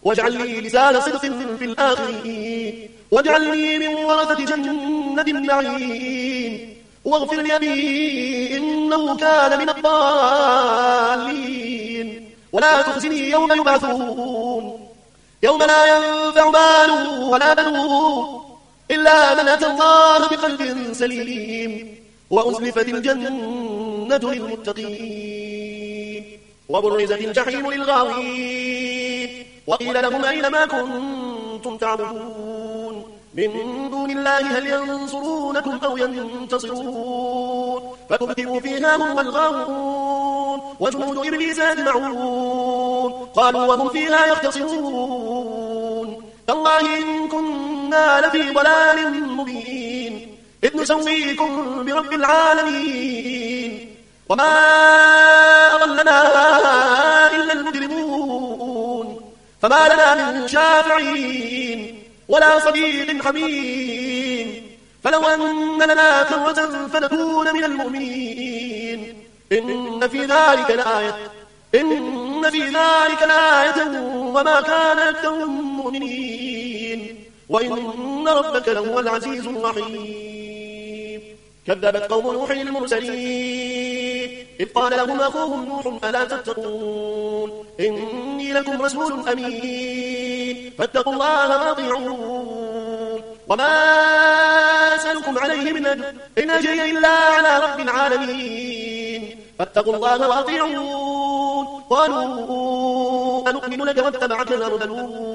واجعل لي لسان صدق في الآخرين واجعلني من ورثة جنة النعيم واغفر لأبي إنه كان من الضالين ولا تخزني يوم يبعثون يوم لا ينفع مال ولا بنون إلا من أتى الله بقلب سليم وأزلفت الجنة للمتقين وبرزت الجحيم للغاوين وقيل لهم أين ما كنتم تعبدون من دون الله هل ينصرونكم أو ينتصرون فكبكبوا فيها هم والغاوون وجنود إبليس أجمعون قالوا وهم فيها يختصرون تالله إن كنا لفي ضلال مبين إذ نسويكم برب العالمين وما أضلنا إلا المجرمون فما لنا من شافعين ولا صديق حميم فلو أن لنا كرة فنكون من المؤمنين إن في ذلك لآية وما كان أكثرهم مؤمنين وإن ربك لهو العزيز الرحيم كذبت قوم نوح المرسلين إذ قال لهم أخوهم نوح ألا تتقون إني لكم رسول أمين فاتقوا الله وأطيعون وما أسألكم عليه من أجر إن أجري إلا على رب العالمين فاتقوا الله وأطيعون قالوا أنؤمن لك واتبعك الأرذلون